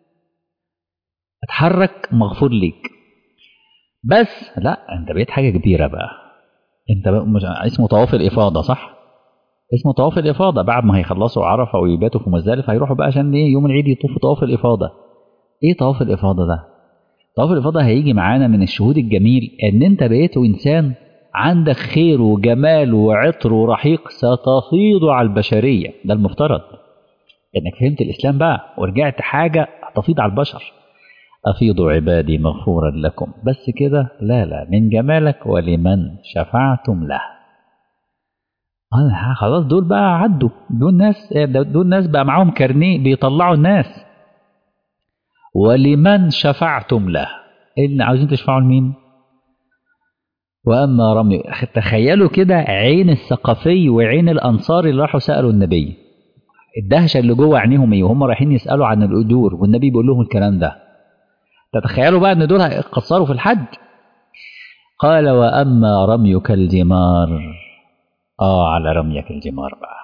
اتحرك مغفور ليك، بس لا انت بقيت حاجه كبيره بقى. انت بقى مش اسمه طواف الافاضه، صح؟ اسمه طواف الافاضه. بعد ما هيخلصوا عرفه ويباتوا في مزدلفه هيروحوا بقى عشان ايه؟ يوم العيد يطوفوا طواف الافاضه. ايه طواف الافاضه ده؟ طواف الافاضه هيجي معانا من الشهود الجميل ان انت بقيت انسان عندك خير وجمال وعطر ورحيق ستفيض على البشريه. ده المفترض انك فهمت الاسلام بقى ورجعت حاجه هتفيض على البشر. افيضوا عبادي مغفورا لكم، بس كده؟ لا، من جمالك ولمن شفعتم له. خلاص دول بقى عدوا، دول ناس بقى معاهم كارنيه بيطلعوا الناس. ولمن شفعتم له، اللي عاوزين تشفعوا لمين؟ واما رمي، تخيلوا كده عين الثقفي وعين الانصار اللي راحوا سالوا النبي، الدهشه اللي جوه عينيهم ايه وهم رايحين يسالوا عن الاجور والنبي بيقول لهم الكلام ده. تتخيلوا بقى ان دول هيقصروا في الحج. قال واما رميك الجمار، على رميك الجمار بقى،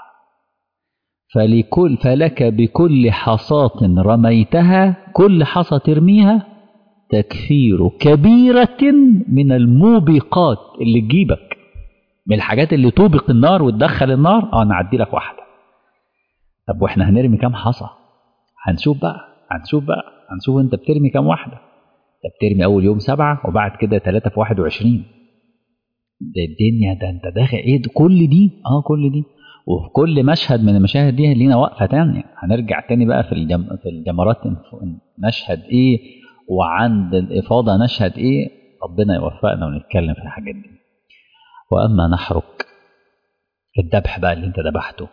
فلك بكل حصاة رميتها، كل حصى ترميها تكفير كبيرة من الموبقات، اللي تجيبك من الحاجات اللي توبق النار وتدخل النار. انا اعدي لك واحدة. طب واحنا هنرمي كام حصى؟ هنشوف هنشوف انت بترمي كام واحدة. انت بترمي اول يوم 7 وبعد كده 3 في 21. ده الدنيا، ده انت داخل ايه ده؟ كل دي كل دي. وفي كل مشهد من المشاهد دي لينا وقفة تانية. هنرجع تاني بقى في الجمرات نشهد ايه، وعند الإفاضة نشهد ايه. ربنا يوفقنا ونتكلم في الحاجات دي. وأما نحرك، الذبح بقى اللي انت ذبحته،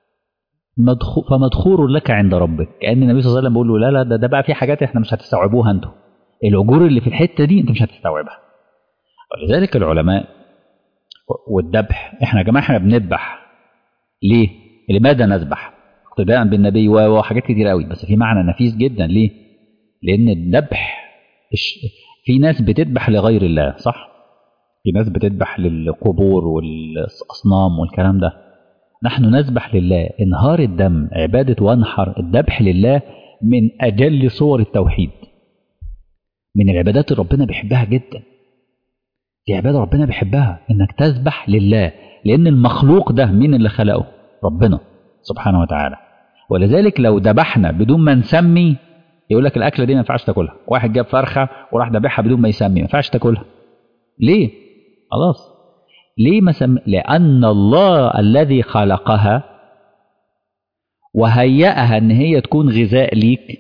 فمدخور لك عند ربك. كأن النبي صلى الله عليه وسلم بيقول له لا ده بقى في حاجات احنا مش هتستوعبوها انتوا، الأجور اللي في الحتة دي انت مش هتستوعبها. ولذلك العلماء والذبح، احنا يا جماعة احنا بنذبح ليه؟ لماذا نذبح؟ اقتداء بالنبي وحاجات كتير قوي، بس في معنى نفيس جدا. ليه؟ لأن الذبح في ناس بتذبح لغير الله، صح؟ في ناس بتذبح للقبور والأصنام والكلام ده. نحن نذبح لله. انهار الدم عبادة، وانحر الذبح لله من أجل صور التوحيد، من العبادات اللي ربنا بيحبها جدا. دي عبادة ربنا بيحبها، انك تذبح لله، لان المخلوق ده مين اللي خلقه؟ ربنا سبحانه وتعالى. ولذلك لو ذبحنا بدون ما نسمي، يقول لك الاكله دي ما ينفعش تاكلها. واحد جاب فرخه وراح ذبحها بدون ما يسمي، ما ينفعش تاكلها. ليه؟ خلاص ليه ما سمي؟ لان الله الذي خلقها وهيئها ان هي تكون غذاء ليك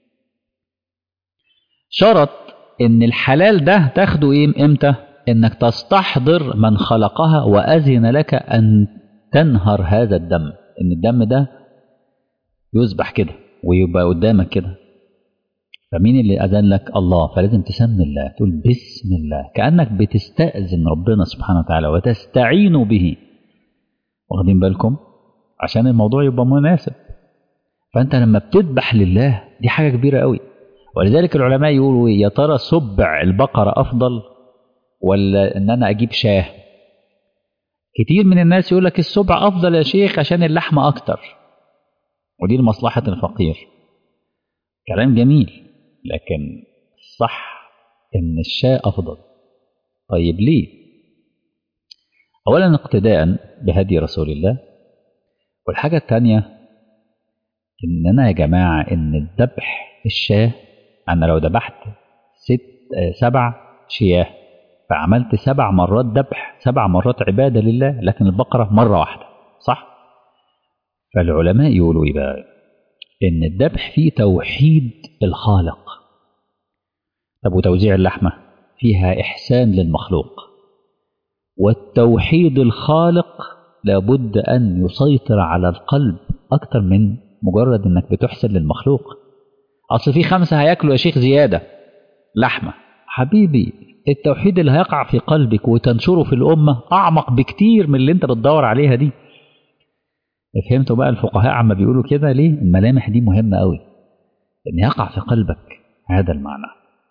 شرط ان الحلال ده تاخده ايه امتى؟ انك تستحضر من خلقها واذن لك ان تنهر هذا الدم، ان الدم ده يذبح كده ويبقى قدامك كده. فمين اللي اذن لك؟ الله. فلازم تسمي الله، تقول بسم الله، كانك بتستاذن ربنا سبحانه وتعالى وتستعين به. واخدين بالكم؟ عشان الموضوع يبقى مناسب. فانت لما بتذبح لله دي حاجه كبيره قوي. ولذلك العلماء يقولوا يا ترى سبع البقره افضل ولا ان انا اجيب شاه؟ كتير من الناس يقول لك السبع افضل يا شيخ عشان اللحمه اكتر، ودي لمصلحه الفقير. كلام جميل، لكن صح ان الشاه افضل. طيب ليه؟ اولا اقتداء بهدي رسول الله، والحاجه الثانيه اننا يا جماعه ان الذبح الشاه، انا لو ذبحت 7 شياه فعملت 7 مرات ذبح، 7 مرات عبادة لله، لكن البقرة مرة واحدة، صح؟ فالعلماء يقولوا إيه بقى؟ إن الذبح فيه توحيد الخالق. طب وتوزيع اللحمة فيها إحسان للمخلوق. والتوحيد الخالق لابد أن يسيطر على القلب أكتر من مجرد إنك بتحسن للمخلوق. أصل في 5 هياكلوا يا شيخ زيادة لحمة، حبيبي التوحيد اللي هيقع في قلبك وتنشره في الأمة أعمق بكتير من اللي انت بتدور عليها دي. فهمتوا بقى الفقهاء عما بيقولوا كده ليه؟ الملامح دي مهمة قوي، ان يقع في قلبك هذا المعنى.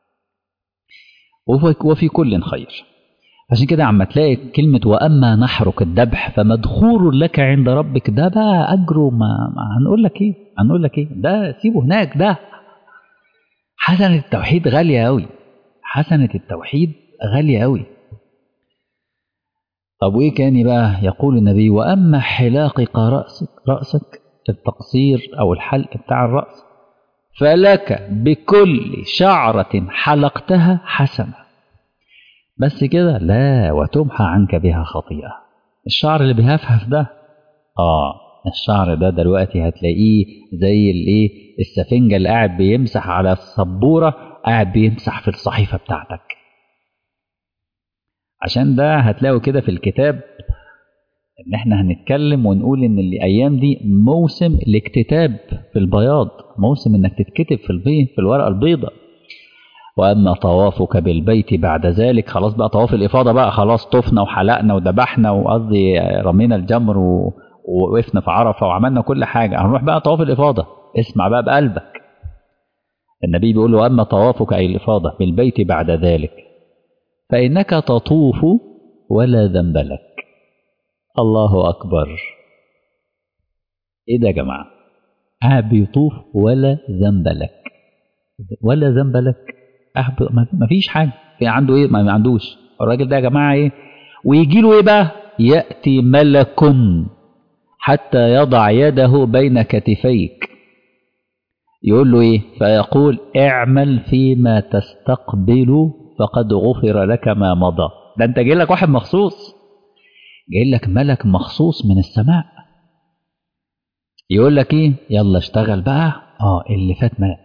وفي كل خير. عشان كده عما تلاقي كلمة وأما نحرك الذبح فمدخور لك عند ربك، ده بقى أجره ما هنقول لك إيه؟ هنقول لك إيه؟ ده سيبه هناك. ده حسنة التوحيد غالية أوي، حسنة التوحيد غالية أوي. طب وإيه كان بقى؟ يقول النبي وأما حلاقك رأسك التقصير أو الحلق بتاع الرأس فلك بكل شعرة حلقتها حسنة. بس كده؟ لا، وتمحى عنك بها خطيئة. الشعر اللي بيهفهف ده، الشعر ده دلوقتي هتلاقيه زي الايه، السفنجة اللي قاعد بيمسح على السبورة، قاعد بيمسح في الصحيفة بتاعتك. عشان ده هتلاقوا كده في الكتاب ان احنا هنتكلم ونقول ان الايام دي موسم الاكتتاب في البياض، موسم انك تتكتب في الورقة البيضاء. وأما طوافك بالبيت بعد ذلك، خلاص بقى طواف الإفاضة بقى، خلاص طفنا وحلقنا وذبحنا، وقصدي رمينا الجمر ووقفنا في عرفة وعملنا كل حاجة، هنروح بقى طواف الإفاضة. اسمع بقى بقلبك، النبي بيقول له وأما طوافك أي الإفاضة بالبيت بعد ذلك فإنك تطوف ولا ذنب لك. الله أكبر. إيه ده يا جماعة؟ بيطوف ولا ذنب لك، ولا ذنب لك. ما فيش حاجة في عنده. ايه ما عندوش الراجل ده يا جماعة؟ ايه ويجي له ايه بقى؟ يأتي ملك حتى يضع يده بين كتفيك، يقول له ايه؟ فيقول اعمل فيما تستقبل فقد غفر لك ما مضى. ده انت جاي لك واحد مخصوص، جاي لك ملك مخصوص من السماء، يقول لك ايه؟ يلا اشتغل بقى. اللي فات مات.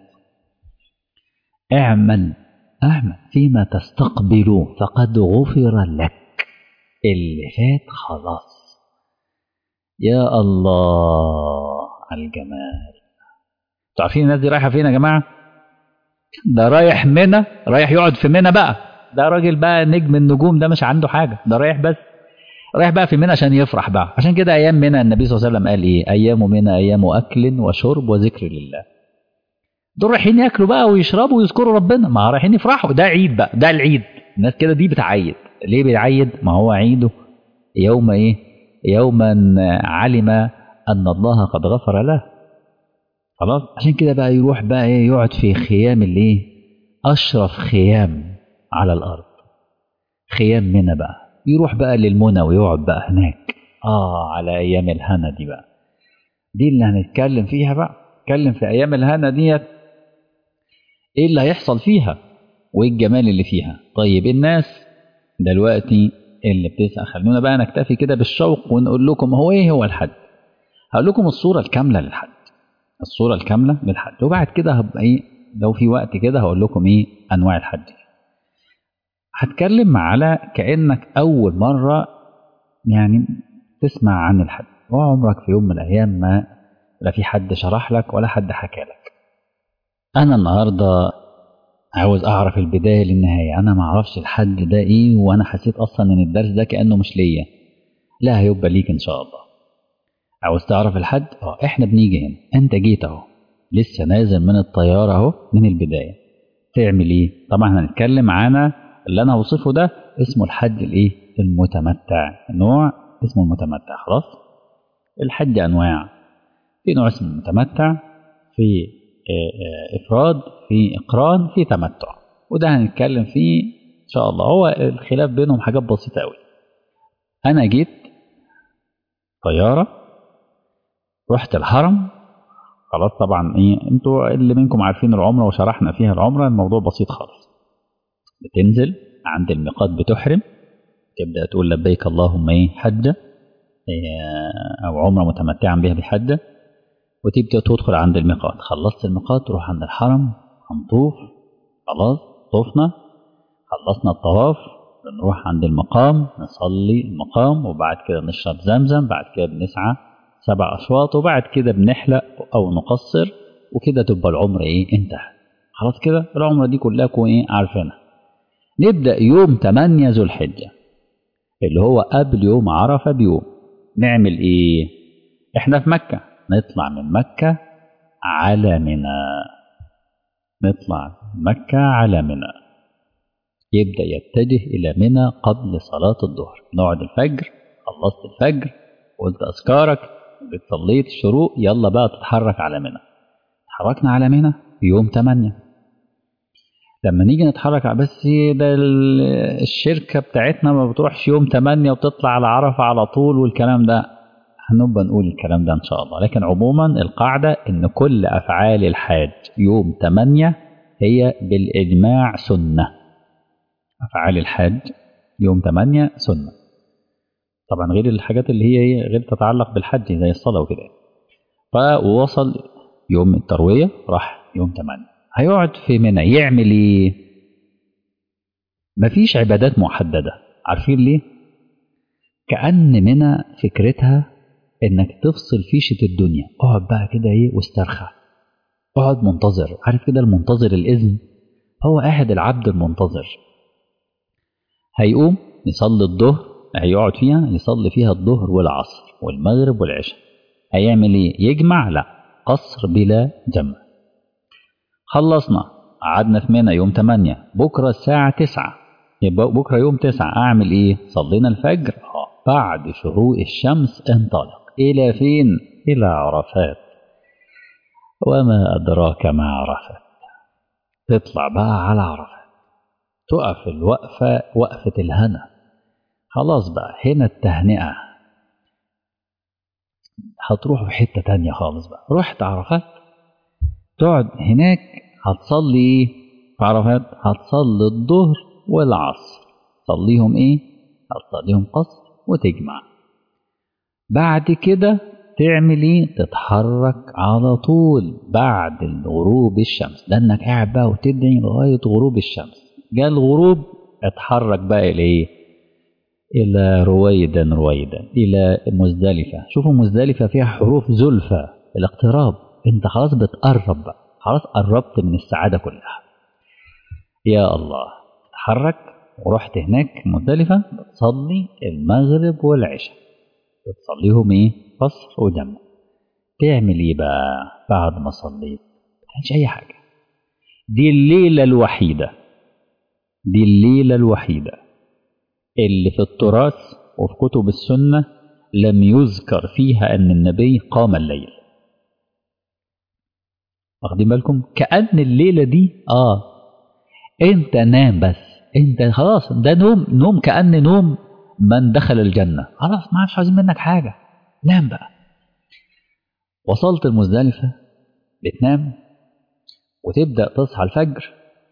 اعمل فيما تستقبل فقد غفر لك. اللي فات خلاص. يا الله على الجمال. تعرفين الناس دي رايحة فين يا جماعة؟ ده رايح منى، رايح يقعد في منى بقى. ده راجل بقى نجم النجوم، ده مش عنده حاجة، ده رايح بس رايح بقى في منى عشان يفرح بقى. عشان كده أيام منى النبي صلى الله عليه وسلم قال إيه؟ أيام منى أيام أكل وشرب وذكر لله. دول رايحين ياكلوا بقى ويشربوا ويذكروا ربنا، ما رايحين يفرحوا. ده عيد بقى، ده العيد. الناس كده دي بتعيد. ليه بيعيد؟ ما هو عيده يوم ايه؟ يوما علم ان الله قد غفر له. خلاص. عشان كده بقى يروح بقى ايه؟ يقعد في خيام الايه؟ اشرف خيام على الارض، خيام منى بقى. يروح بقى للمنى ويقعد بقى هناك. على ايام الهنا دي بقى، دي اللي هنتكلم فيها بقى. نتكلم في ايام الهنا ديت، ايه اللي هيحصل فيها وايه الجمال اللي فيها. طيب الناس دلوقتي اللي بتسأل، خلونا بقى نكتفي كده بالشوق ونقول لكم هو ايه هو الحج. هقول لكم الصورة الكاملة للحج، الصورة الكاملة للحج، وبعد كده هبقى ايه لو في وقت كده هقول لكم ايه انواع الحج. هتكلم على كأنك اول مرة يعني تسمع عن الحج، وعمرك في يوم من الايام ما لا في حد شرح لك ولا حد حكى لك. انا النهارده عاوز اعرف البدايه للنهايه. انا ما اعرفش الحج ده ايه، وانا حسيت اصلا ان الدرس ده كانه مش ليا. لا، هيبقى ليك ان شاء الله. عاوز تعرف الحج؟ احنا بنيجي هنا، انت جيت اهو، لسه نازل من الطياره اهو من البدايه. تعمل ايه؟ طبعا هنتكلم عن اللي انا هوصفه ده اسمه الحج الايه؟ المتمتع. نوع اسمه المتمتع. خلاص. الحج انواع، في نوع اسمه المتمتع، في إفراد، في إقران، في تمتع، وده هنتكلم فيه إن شاء الله. هو الخلاف بينهم حاجات بسيطة أوي. أنا جيت طيارة، رحت الحرم. خلاص. طبعا إيه، أنتوا اللي منكم عارفين العمرة وشرحنا فيها العمرة، الموضوع بسيط خالص. بتنزل عند الميقات بتحرم، تبدأ تقول لبيك اللهم إيه حجة أو عمرة متمتعا بها بحجة، وتبدأ تدخل عند الميقات. خلصت الميقات تروح عند الحرم، هنطوف. خلاص طوفنا، خلصنا الطواف، بنروح عند المقام نصلي المقام، وبعد كده نشرب زمزم، بعد كده بنسعى 7 أشواط، وبعد كده بنحلق أو نقصر، وكده تبقى العمرة إيه؟ انتهى. خلاص كده العمرة دي كلها إيه؟ عارفينها. نبدأ يوم 8 ذو الحجة اللي هو قبل يوم عرفة بيوم. نعمل إيه؟ احنا في مكة، نطلع من مكة على منى، نطلع من مكة على منى، يبدأ يتجه إلى منى قبل صلاة الظهر. نقعد الفجر، خلصت الفجر قلت أذكارك، صليت الشروق، يلا بقى تتحرك على منى. اتحركنا على منى يوم 8. لما نيجي نتحرك بس ده الشركة بتاعتنا ما بتروحش يوم 8 وتطلع على عرفة على طول والكلام ده، هنبقى نقول الكلام ده إن شاء الله. لكن عموما القاعدة إن كل أفعال الحاج يوم 8 هي بالإجماع سنة. أفعال الحاج يوم 8 سنة، طبعا غير الحاجات اللي هي غير تتعلق بالحج زي الصلاة وكده. فوصل يوم التروية، راح يوم 8، هيقعد في منى يعمل ايه؟ مفيش عبادات محددة. عارفين ليه؟ كأن منى فكرتها انك تفصل فيشة الدنيا، اقعد بقى كده ايه واسترخى، اقعد منتظر. عارف كده المنتظر الإذن؟ هو قاعد العبد المنتظر، هيقوم يصلي الظهر، هيقعد فيها يصلي فيها الظهر والعصر والمغرب والعشاء. هيعمل ايه؟ يجمع؟ لا، قصر بلا جمع. خلصنا، قعدنا في منى يوم 8، بكرة الساعة 9، يبقى بكرة يوم 9 أعمل إيه؟ صلينا الفجر، بعد شروق الشمس انطلق إلى فين؟ إلى عرفات. وما أدراك ما عرفات، تطلع بقى على عرفات، تقف الوقفة وقفة الهنا. خلاص بقى هنا التهنئة، هتروح في حتة تانية خالص بقى. رحت عرفات، تقعد هناك، هتصلي ايه في عرفات؟ هتصلي الظهر والعصر، تصليهم ايه؟ هتصليهم قصر وتجمع. بعد كده تعمل ايه؟ تتحرك على طول بعد غروب الشمس، لانك قاعد بقى وتدعي لغاية غروب الشمس. جاء الغروب، اتحرك بقى الى ايه؟ الى رويدا رويدا الى مزدلفة. شوفوا مزدلفة فيها حروف زلفى، الاقتراب، انت خلاص بتقرب بقى، خلاص قربت من السعادة كلها. يا الله، تحرك ورحت هناك مزدلفة، بتصلي المغرب والعشاء، بتصليهم ايه؟ قصر وجمع. تعمل ايه بقى بعد ما صليت؟ ما تعملش اي حاجة. دي الليلة الوحيدة، دي الليلة الوحيدة اللي في التراث وفي كتب السنة لم يذكر فيها ان النبي قام الليل. واخدين بالكم؟ كأن الليلة دي انت نام بس، انت خلاص ده نوم كأن نوم من دخل الجنة، خلاص ما عادش عايزين منك حاجة، نام بقى. وصلت المزدلفة، بتنام وتبدأ تصحى الفجر،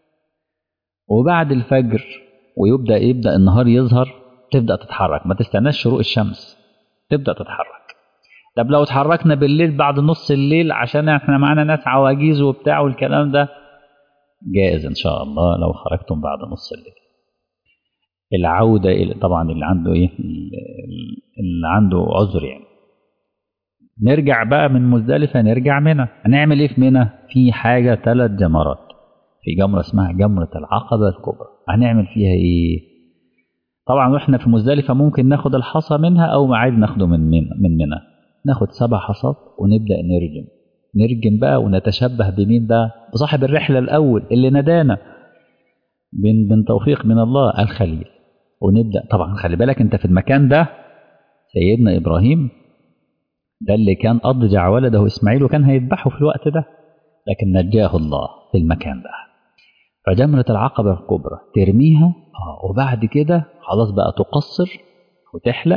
وبعد الفجر يبدأ النهار يظهر، تبدأ تتحرك، ما تستناش شروق الشمس، تبدأ تتحرك. طب لو اتحركنا بالليل بعد نص الليل عشان احنا معانا ناس عواجيز وبتاع والكلام ده، جائز ان شاء الله لو خرجتم بعد نص الليل. العودة طبعا اللي عنده ايه، اللي عنده عذر يعني. نرجع بقى من مزدلفة، نرجع منى. هنعمل ايه في منى؟ في حاجة 3 جمرات، في جمرة اسمها جمرة العقبة الكبرى. هنعمل فيها ايه؟ طبعا واحنا في مزدلفة ممكن ناخد الحصى منها او عادي ناخده من منى. ناخد 7 حصات ونبدأ نرجم بقى، ونتشبه بمين بقى؟ بصاحب الرحلة الأول اللي ندانا من توفيق من الله، الخليل. ونبدأ طبعا، خلي بالك انت في المكان ده سيدنا إبراهيم ده اللي كان أضجع ولده إسماعيل وكان هيذبحه في الوقت ده، لكن نجاه الله في المكان ده. فجمرة العقبة الكبرى ترميها، وبعد كده خلاص بقى تقصر وتحلق،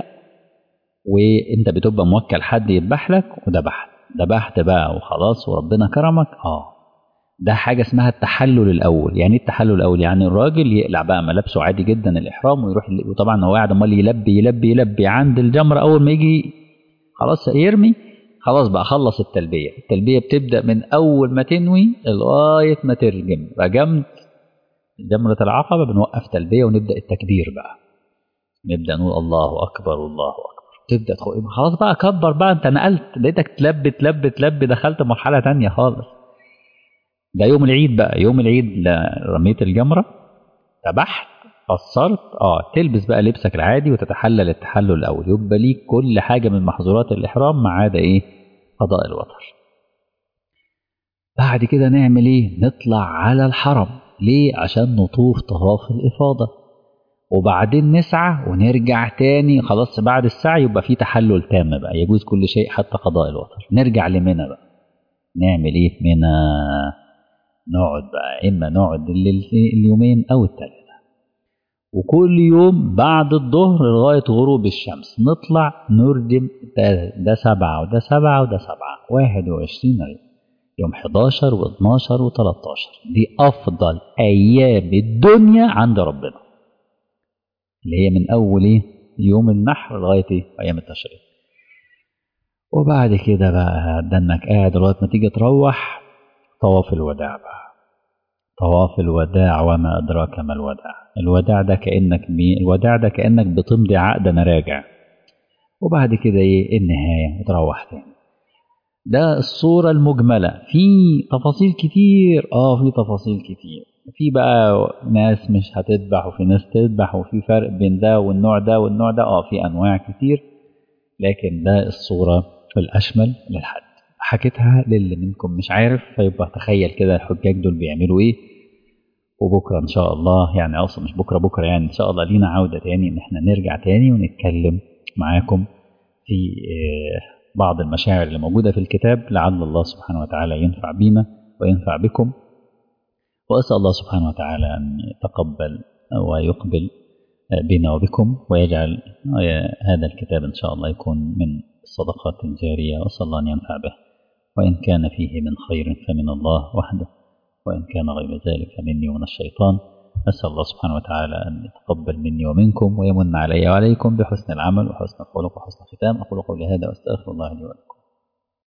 وانت بتبقى موكل حد يذبح لك، ذبحت بقى وخلاص وربنا كرمك. ده حاجة اسمها التحلل الأول. يعني التحلل الأول يعني الراجل يقلع بقى ملابسه عادي جدا الإحرام ويروح، وطبعا هو قاعد امال يلبي عند الجمرة. أول ما يجي خلاص يرمي، خلاص بقى خلص التلبية بتبدأ من أول ما تنوي لغاية ما ترجم. رجمت جمرة العقبة بنوقف تلبية ونبدأ التكبير بقى، نبدأ نقول الله أكبر الله أكبر، تبدأ خلاص بقى كبر بقى، انت نقلت لقيتك تلبي دخلت مرحلة تانية خالص. ده يوم العيد بقى، يوم العيد رميت الجمرة، ذبحت، قصرت تلبس بقى لبسك العادي وتتحلل التحلل الأول، يبقى ليك كل حاجة من محظورات الإحرام ما عدا إيه؟ قضاء الوتر. بعد كده نعمل إيه؟ نطلع على الحرم. ليه؟ عشان نطوف طواف الإفاضة، وبعدين نسعى ونرجع تاني. خلاص بعد السعي يبقى في تحلل تام بقى، يجوز كل شيء حتى قضاء الوتر. نرجع لمنى بقى. نعمل إيه في منى؟ نقعد بقى، إما نقعد اليومين أو الثلاثة، وكل يوم بعد الظهر لغاية غروب الشمس نطلع نردم. ده 7 وده 7 وده 7، 21 يوم 11 و12 و13. دي أفضل أيام الدنيا عند ربنا، اللي هي من أول إيه؟ يوم النحر لغاية إيه؟ أيام التشريق. وبعد كده بقى ده إنك قاعد لغاية ما تيجي تروح. طواف الوداع بقى. طواف الوداع وما أدراك ما الوداع. الوداع ده كأنك الوداع ده كأنك بتمضي عقد أنا راجع. وبعد كده إيه؟ النهاية وتروح تاني. ده الصورة المجملة. في تفاصيل كتير، في تفاصيل كتير. في بقى ناس مش هتذبح وفي ناس تذبح، وفي فرق بين ده والنوع ده والنوع ده. في أنواع كتير، لكن ده الصورة الأشمل للحد. حكيتها للي منكم مش عارف، فيبقى تخيل كده الحجاج دول بيعملوا ايه. وبكرة ان شاء الله، يعني اصلا مش بكرة يعني ان شاء الله لينا عودة تاني، ان احنا نرجع تاني ونتكلم معاكم في بعض المشاعر اللي موجودة في الكتاب، لعل الله سبحانه وتعالى ينفع بينا وينفع بكم. وأسأل الله سبحانه وتعالى أن يتقبل ويقبل بنا وبكم، ويجعل هذا الكتاب إن شاء الله يكون من الصدقات الجارية، وأسأل الله أن ينفع به. وإن كان فيه من خير فمن الله وحده، وإن كان غير ذلك فمني ومن الشيطان. أسأل الله سبحانه وتعالى أن يتقبل مني ومنكم، ويمن علي وعليكم بحسن العمل وحسن الخلق وحسن الختام. أقول قولي هذا وأستغفر الله لي ولكم.